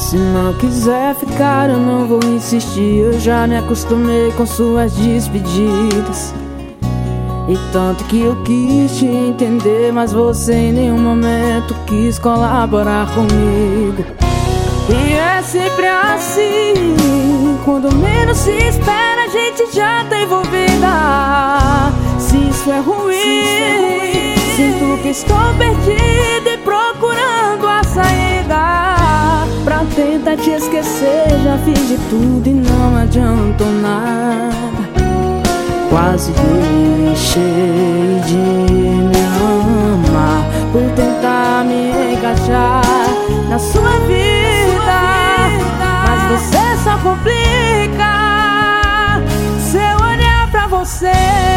Se não quiser ficar, eu não vou insistir. Eu já me acostumei com suas despedidas, e tanto que eu quis te entender, mas você em nenhum momento quis colaborar comigo. E é sempre assim, quando menos se espera a gente já tá envolvida. Se isso é ruim, sinto que estou perdida e procurando a saída. Pra tentar te esquecer já fiz de tudo e não adiantou nada. Quase deixei de me amar por tentar me encaixar na sua vida, mas você só complica. Se eu olhar pra você,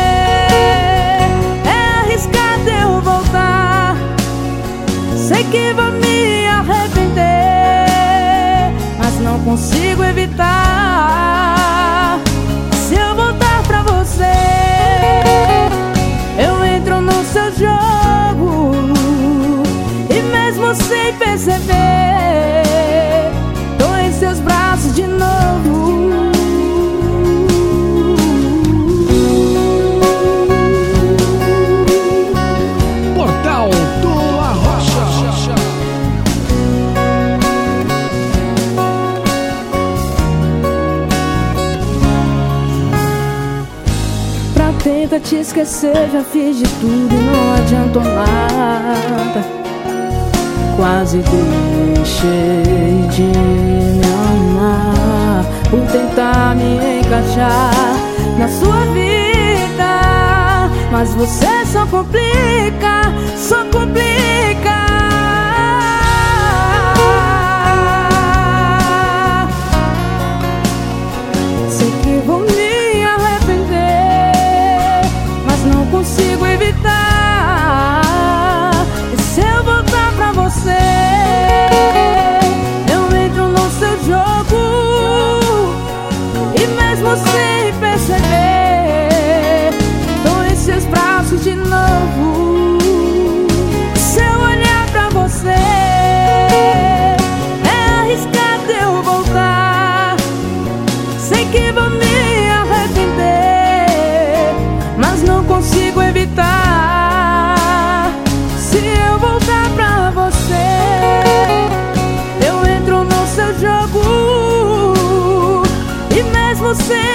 é arriscado eu voltar. Sei que vou me arrepender, mas não consigo evitar. Se eu voltar pra você, eu entro no seu jogo, e mesmo sem perceber, tô em seus braços de novo. Portal do Arrocha. Pra tentar te esquecer já fiz de tudo e não adiantou nada. Quase deixei de me amar por tentar me encaixar na sua vida, mas você só complica, só complica. Sei que vou me arrepender, mas não consigo evitar. E se eu voltar pra você, eu entro no seu jogo, e mesmo sem perceber, tô em seus braços de novo. Se eu olhar pra você, é arriscado eu voltar. Sei que vou me arrepender, mas não consigo evitar. Se eu voltar pra você, eu entro no seu jogo, e mesmo sem